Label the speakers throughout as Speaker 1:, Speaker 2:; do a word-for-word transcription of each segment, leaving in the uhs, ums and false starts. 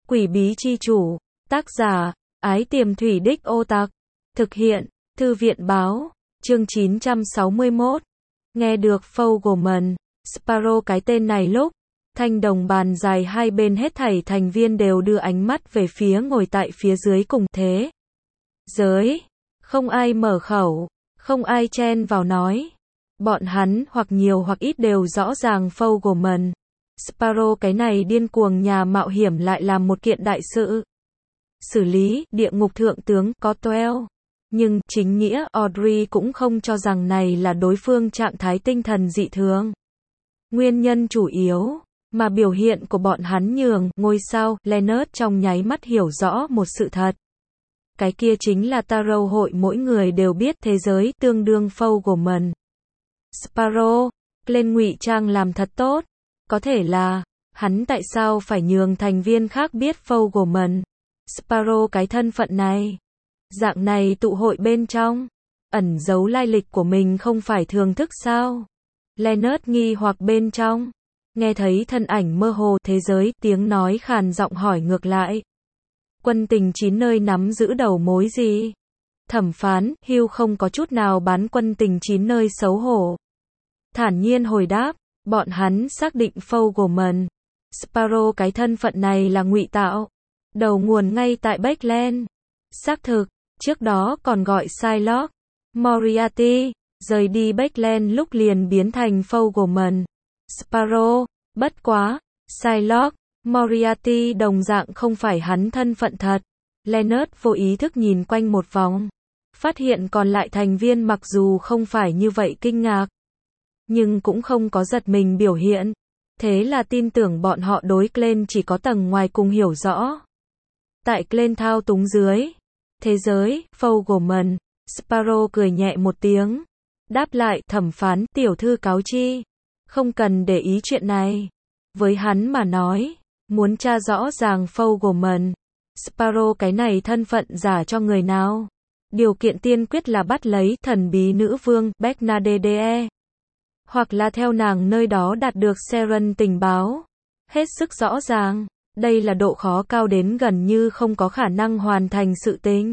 Speaker 1: Quỷ bí chi chủ, tác giả, Ái Tiềm Thủy Đích Ô Tặc, thực hiện, Thư viện báo, chương chín trăm sáu mươi mốt. Nghe được Fogelman, Sparrow cái tên này lúc, thanh đồng bàn dài hai bên hết thảy thành viên đều đưa ánh mắt về phía ngồi tại phía dưới cùng thế giới. Không ai mở khẩu, không ai chen vào nói. Bọn hắn hoặc nhiều hoặc ít đều rõ ràng Fogelman, Sparrow cái này điên cuồng nhà mạo hiểm lại làm một kiện đại sự. Xử lý địa ngục thượng tướng Cotwell. Nhưng, chính nghĩa, Audrey cũng không cho rằng này là đối phương trạng thái tinh thần dị thường. Nguyên nhân chủ yếu, mà biểu hiện của bọn hắn nhường, ngôi sao, Leonard trong nháy mắt hiểu rõ một sự thật. Cái kia chính là Tarot hội mỗi người đều biết thế giới tương đương Fogelman. Sparrow, lên ngụy trang làm thật tốt. Có thể là, hắn tại sao phải nhường thành viên khác biết Fogelman, Sparrow cái thân phận này. Dạng này tụ hội bên trong, ẩn giấu lai lịch của mình không phải thường thức sao? Leonard nghi hoặc bên trong, nghe thấy thân ảnh mơ hồ thế giới, tiếng nói khàn giọng hỏi ngược lại. Quân tình chín nơi nắm giữ đầu mối gì? Thẩm phán, Hugh không có chút nào bán quân tình chín nơi xấu hổ. Thản nhiên hồi đáp, bọn hắn xác định Fogelman, Sparrow cái thân phận này là ngụy tạo. Đầu nguồn ngay tại Backland. Xác thực, trước đó còn gọi Shylock, Moriarty, rời đi Backland lúc liền biến thành Fogelman, Sparrow. Bất quá, Shylock, Moriarty đồng dạng không phải hắn thân phận thật. Leonard vô ý thức nhìn quanh một vòng, phát hiện còn lại thành viên mặc dù không phải như vậy kinh ngạc, nhưng cũng không có giật mình biểu hiện. Thế là tin tưởng bọn họ đối Glenn chỉ có tầng ngoài cùng hiểu rõ. Tại Glenn thao túng dưới thế giới, Fogelman, Sparrow cười nhẹ một tiếng. Đáp lại, thẩm phán, tiểu thư cáo chi. Không cần để ý chuyện này. Với hắn mà nói, muốn tra rõ ràng Fogelman, Sparrow cái này thân phận giả cho người nào. Điều kiện tiên quyết là bắt lấy thần bí nữ vương, Bernadette. Hoặc là theo nàng nơi đó đạt được Seren tình báo. Hết sức rõ ràng. Đây là độ khó cao đến gần như không có khả năng hoàn thành sự tình.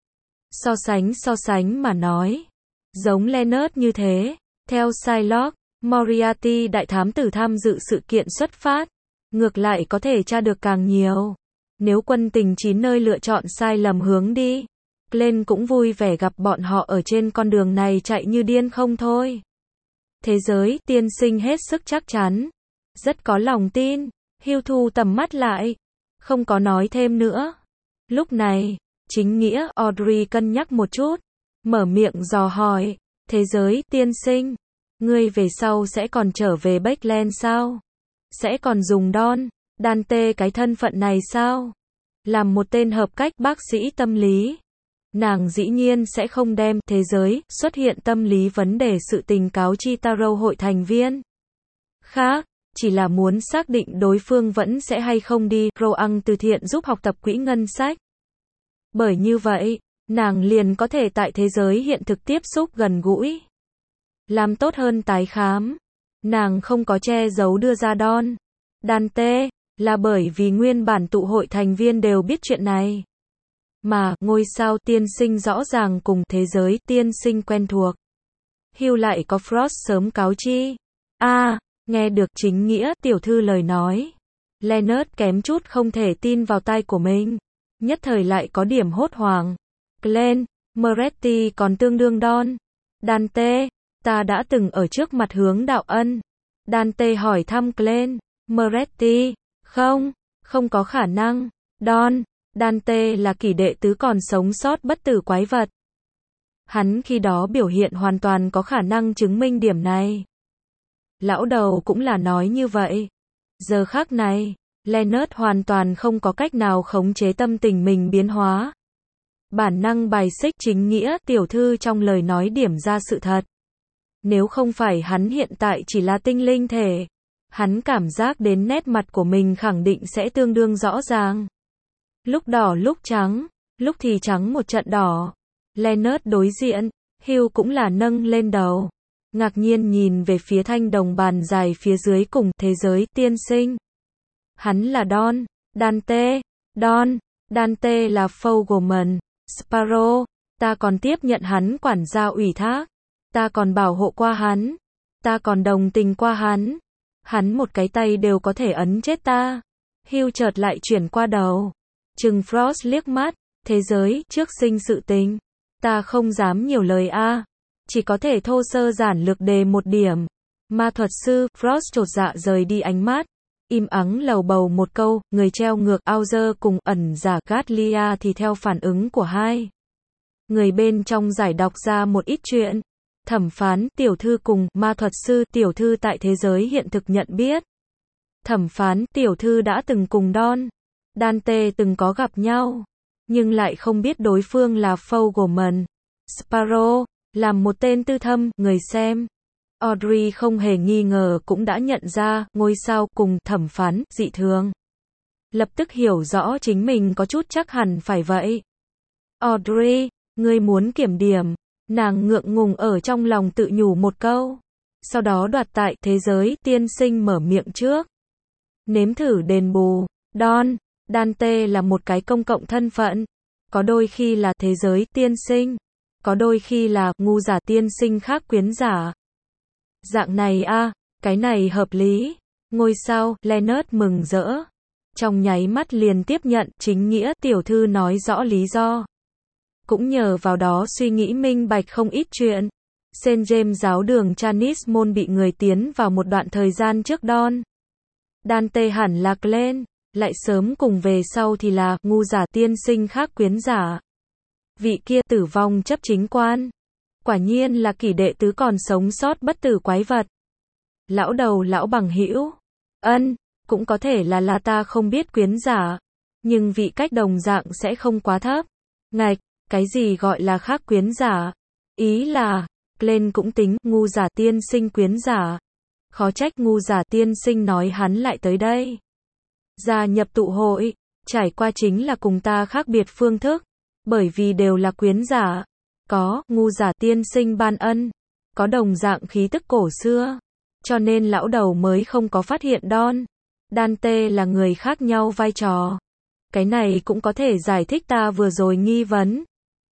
Speaker 1: So sánh so sánh mà nói. Giống Leonard như thế. Theo Shylock, Moriarty đại thám tử tham dự sự kiện xuất phát. Ngược lại có thể tra được càng nhiều. Nếu quân tình chín nơi lựa chọn sai lầm hướng đi. Glenn cũng vui vẻ gặp bọn họ ở trên con đường này chạy như điên không thôi. Thế giới, tiên sinh hết sức chắc chắn. Rất có lòng tin. Hugh thu tầm mắt lại, không có nói thêm nữa. Lúc này, chính nghĩa, Audrey cân nhắc một chút, mở miệng dò hỏi, thế giới, tiên sinh, ngươi về sau sẽ còn trở về Backland sao? Sẽ còn dùng Don, Dante cái thân phận này sao? Làm một tên hợp cách bác sĩ tâm lý, nàng dĩ nhiên sẽ không đem thế giới xuất hiện tâm lý vấn đề sự tình cáo chi Tarot hội thành viên khác. Chỉ là muốn xác định đối phương vẫn sẽ hay không đi Roang từ thiện giúp học tập quỹ ngân sách. Bởi như vậy, nàng liền có thể tại thế giới hiện thực tiếp xúc gần gũi. Làm tốt hơn tái khám. Nàng không có che giấu đưa ra Don, Dante, là bởi vì nguyên bản tụ hội thành viên đều biết chuyện này. Mà, ngôi sao tiên sinh rõ ràng cùng thế giới tiên sinh quen thuộc. Hugh lại có Frost sớm cáo chi. a à, nghe được chính nghĩa tiểu thư lời nói. Leonard kém chút không thể tin vào tai của mình. Nhất thời lại có điểm hốt hoảng. Glenn, Moretti còn tương đương Don, Dante, ta đã từng ở trước mặt hướng đạo ân. Dante hỏi thăm Glenn, Moretti, không, không có khả năng. Don, Dante là kỷ đệ tứ còn sống sót bất tử quái vật. Hắn khi đó biểu hiện hoàn toàn có khả năng chứng minh điểm này. Lão đầu cũng là nói như vậy. Giờ khắc này, Leonard hoàn toàn không có cách nào khống chế tâm tình mình biến hóa. Bản năng bài xích chính nghĩa tiểu thư trong lời nói điểm ra sự thật. Nếu không phải hắn hiện tại chỉ là tinh linh thể, hắn cảm giác đến nét mặt của mình khẳng định sẽ tương đương rõ ràng. Lúc đỏ lúc trắng, lúc thì trắng một trận đỏ. Leonard đối diện, Hugh cũng là nâng lên đầu. Ngạc nhiên nhìn về phía thanh đồng bàn dài phía dưới cùng thế giới tiên sinh. Hắn là Don, Dante, Don, Dante là Fogelman, Sparrow, ta còn tiếp nhận hắn quản gia ủy thác, ta còn bảo hộ qua hắn, ta còn đồng tình qua hắn, hắn một cái tay đều có thể ấn chết ta. Hugh chợt lại chuyển qua đầu, chừng Frost liếc mắt, thế giới trước sinh sự tình, ta không dám nhiều lời a, chỉ có thể thô sơ giản lược đề một điểm. Ma thuật sư, Frost chột dạ rời đi ánh mắt, im ắng lầu bầu một câu, người treo ngược Auger cùng ẩn giả Gatlia thì theo phản ứng của hai người bên trong giải đọc ra một ít chuyện. Thẩm phán tiểu thư cùng ma thuật sư tiểu thư tại thế giới hiện thực nhận biết. Thẩm phán tiểu thư đã từng cùng Don, Dante từng có gặp nhau, nhưng lại không biết đối phương là Fogelman. Sparrow, làm một tên tư thâm, người xem. Audrey không hề nghi ngờ cũng đã nhận ra, ngôi sao cùng thẩm phán, dị thường. Lập tức hiểu rõ chính mình có chút chắc hẳn phải vậy. Audrey, ngươi muốn kiểm điểm, nàng ngượng ngùng ở trong lòng tự nhủ một câu. Sau đó đoạt tại thế giới tiên sinh mở miệng trước. Nếm thử đền bù, Don, Dante là một cái công cộng thân phận. Có đôi khi là thế giới tiên sinh, có đôi khi là ngu giả tiên sinh khác quyến giả. Dạng này a, à, cái này hợp lý. Ngôi sao, Leonard mừng rỡ. Trong nháy mắt liền tiếp nhận, chính nghĩa tiểu thư nói rõ lý do. Cũng nhờ vào đó suy nghĩ minh bạch không ít chuyện. Saint James giáo đường Chanis môn bị người tiến vào một đoạn thời gian trước Don. Dante hẳn là Glenn, lại sớm cùng về sau thì là ngu giả tiên sinh khác quyến giả. Vị kia tử vong chấp chính quan. Quả nhiên là kỷ đệ tứ còn sống sót bất tử quái vật. Lão đầu lão bằng hữu. Ân, cũng có thể là là ta không biết quyến giả. Nhưng vị cách đồng dạng sẽ không quá thấp. Ngạch, cái gì gọi là khác quyến giả? Ý là, Glenn cũng tính ngu giả tiên sinh quyến giả. Khó trách ngu giả tiên sinh nói hắn lại tới đây. Gia nhập tụ hội, trải qua chính là cùng ta khác biệt phương thức. Bởi vì đều là quyến giả. Có, ngu giả tiên sinh ban ân. Có đồng dạng khí tức cổ xưa. Cho nên lão đầu mới không có phát hiện Don, Dante là người khác nhau vai trò. Cái này cũng có thể giải thích ta vừa rồi nghi vấn.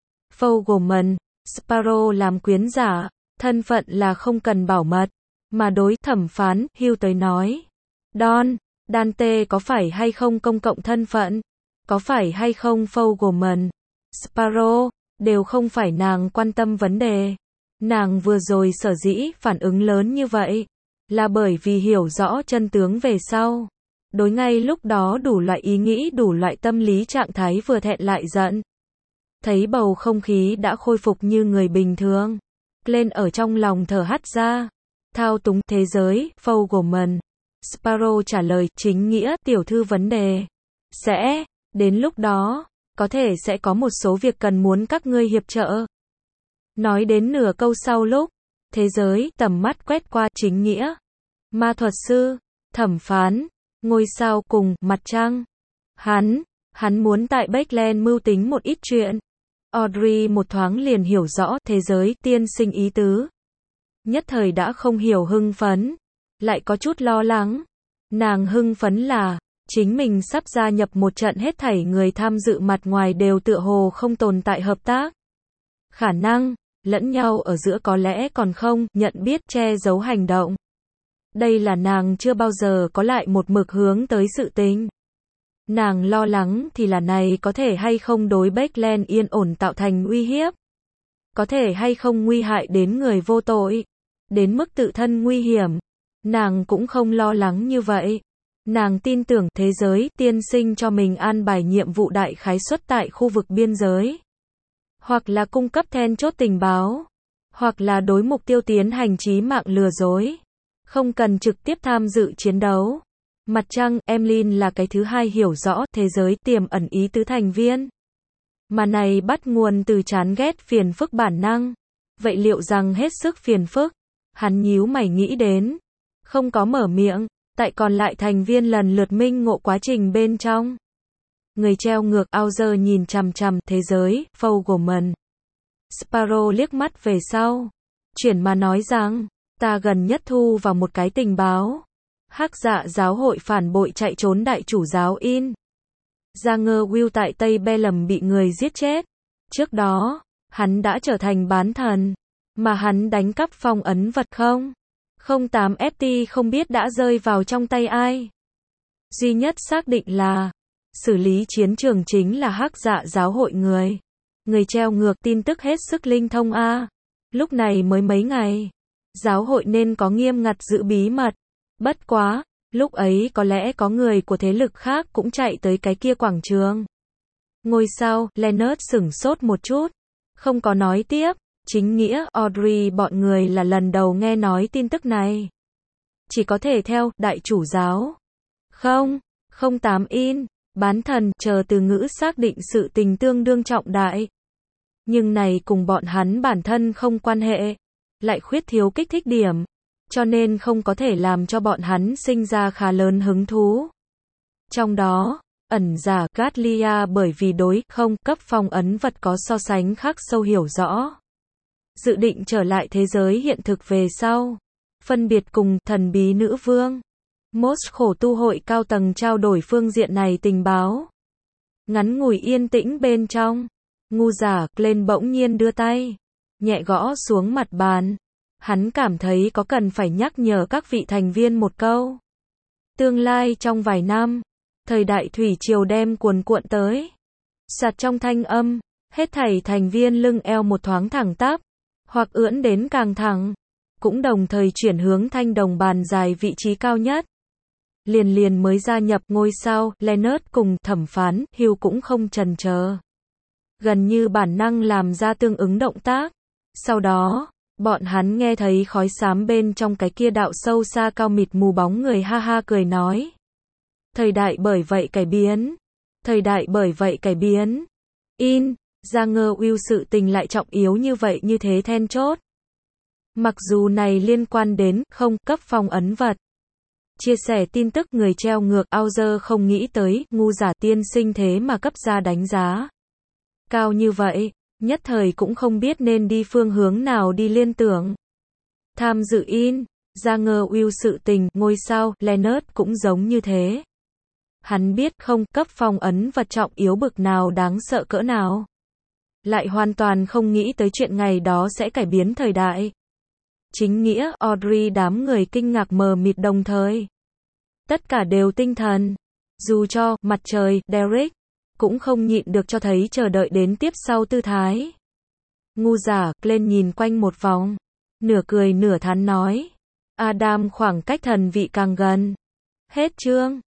Speaker 1: Fogelman, Sparrow làm quyến giả, thân phận là không cần bảo mật. Mà đối thẩm phán, Hugh tới nói. Don, Dante có phải hay không công cộng thân phận? Có phải hay không Fogelman, Sparrow, đều không phải nàng quan tâm vấn đề. Nàng vừa rồi sở dĩ phản ứng lớn như vậy, là bởi vì hiểu rõ chân tướng về sau. Đối ngay lúc đó đủ loại ý nghĩ, đủ loại tâm lý trạng thái vừa thẹn lại giận. Thấy bầu không khí đã khôi phục như người bình thường. Glenn ở trong lòng thở hắt ra. Thao túng thế giới, Fogelman. Sparrow trả lời, chính nghĩa, tiểu thư vấn đề. Sẽ, đến lúc đó, có thể sẽ có một số việc cần muốn các ngươi hiệp trợ. Nói đến nửa câu sau lúc, thế giới, tầm mắt quét qua chính nghĩa. Ma thuật sư, thẩm phán, ngôi sao cùng, mặt trăng. Hắn, hắn muốn tại Backland mưu tính một ít chuyện. Audrey một thoáng liền hiểu rõ thế giới tiên sinh ý tứ. Nhất thời đã không hiểu hưng phấn, lại có chút lo lắng. Nàng hưng phấn là, chính mình sắp gia nhập một trận hết thảy người tham dự mặt ngoài đều tựa hồ không tồn tại hợp tác. Khả năng, lẫn nhau ở giữa có lẽ còn không nhận biết che giấu hành động. Đây là nàng chưa bao giờ có lại một mực hướng tới sự tình. Nàng lo lắng thì là này có thể hay không đối Backland yên ổn tạo thành uy hiếp. Có thể hay không nguy hại đến người vô tội. Đến mức tự thân nguy hiểm. Nàng cũng không lo lắng như vậy. Nàng tin tưởng thế giới tiên sinh cho mình an bài nhiệm vụ đại khái suất tại khu vực biên giới. Hoặc là cung cấp then chốt tình báo. Hoặc là đối mục tiêu tiến hành trí mạng lừa dối. Không cần trực tiếp tham dự chiến đấu. Mặt trăng, Emlyn là cái thứ hai hiểu rõ thế giới tiềm ẩn ý tứ thành viên. Mà này bắt nguồn từ chán ghét phiền phức bản năng. Vậy liệu rằng hết sức phiền phức? Hắn nhíu mày nghĩ đến. Không có mở miệng, tại còn lại thành viên lần lượt minh ngộ quá trình bên trong. Người treo ngược Auger nhìn chằm chằm thế giới, Fogelman. Sparrow liếc mắt về sau. Chuyển mà nói rằng, ta gần nhất thu vào một cái tình báo. Hắc dạ giáo hội phản bội chạy trốn đại chủ giáo in. Janger Will tại Tây Bellum bị người giết chết. Trước đó, hắn đã trở thành bán thần. Mà hắn đánh cắp phong ấn vật không? không tám F T không biết đã rơi vào trong tay ai. Duy nhất xác định là xử lý chiến trường chính là Hắc Dạ giáo hội người. Người treo ngược tin tức hết sức linh thông a. À. Lúc này mới mấy ngày. Giáo hội nên có nghiêm ngặt giữ bí mật. Bất quá, lúc ấy có lẽ có người của thế lực khác cũng chạy tới cái kia quảng trường. Ngôi sao, Leonard sửng sốt một chút. Không có nói tiếp. Chính nghĩa, Audrey bọn người là lần đầu nghe nói tin tức này. Chỉ có thể theo, đại chủ giáo. Không, không tám in, bán thần, chờ từ ngữ xác định sự tình tương đương trọng đại. Nhưng này cùng bọn hắn bản thân không quan hệ. Lại khuyết thiếu kích thích điểm. Cho nên không có thể làm cho bọn hắn sinh ra khá lớn hứng thú. Trong đó, ẩn giả Gatlia bởi vì đối không cấp phong ấn vật có so sánh khắc sâu hiểu rõ. Dự định trở lại thế giới hiện thực về sau. Phân biệt cùng thần bí nữ vương. Moss khổ tu hội cao tầng trao đổi phương diện này tình báo. Ngắn ngủi yên tĩnh bên trong. Ngu giả lên bỗng nhiên đưa tay. Nhẹ gõ xuống mặt bàn. Hắn cảm thấy có cần phải nhắc nhở các vị thành viên một câu. Tương lai trong vài năm. Thời đại thủy triều đem cuồn cuộn tới. Sạt trong thanh âm. Hết thảy thành viên lưng eo một thoáng thẳng tắp. Hoặc ưỡn đến càng thẳng. Cũng đồng thời chuyển hướng thanh đồng bàn dài vị trí cao nhất. Liền liền mới gia nhập ngôi sao, Leonard cùng thẩm phán, Hugh cũng không chần chờ. Gần như bản năng làm ra tương ứng động tác. Sau đó, bọn hắn nghe thấy khói xám bên trong cái kia đạo sâu xa cao mịt mù bóng người ha ha cười nói. Thời đại bởi vậy cải biến. Thời đại bởi vậy cải biến. In, Janger Will sự tình lại trọng yếu như vậy như thế then chốt. Mặc dù này liên quan đến không cấp phong ấn vật. Chia sẻ tin tức người treo ngược Auger không nghĩ tới ngu giả tiên sinh thế mà cấp ra đánh giá cao như vậy, nhất thời cũng không biết nên đi phương hướng nào đi liên tưởng. Tham dự in, Janger Will sự tình, ngôi sao, Leonard cũng giống như thế. Hắn biết không cấp phong ấn vật trọng yếu bực nào đáng sợ cỡ nào. Lại hoàn toàn không nghĩ tới chuyện ngày đó sẽ cải biến thời đại. Chính nghĩa, Audrey đám người kinh ngạc mờ mịt đồng thời. Tất cả đều tinh thần. Dù cho, mặt trời, Derek, cũng không nhịn được cho thấy chờ đợi đến tiếp sau tư thái. Ngu giả, lên nhìn quanh một vòng. Nửa cười nửa thán nói. Adam khoảng cách thần vị càng gần. Hết chương.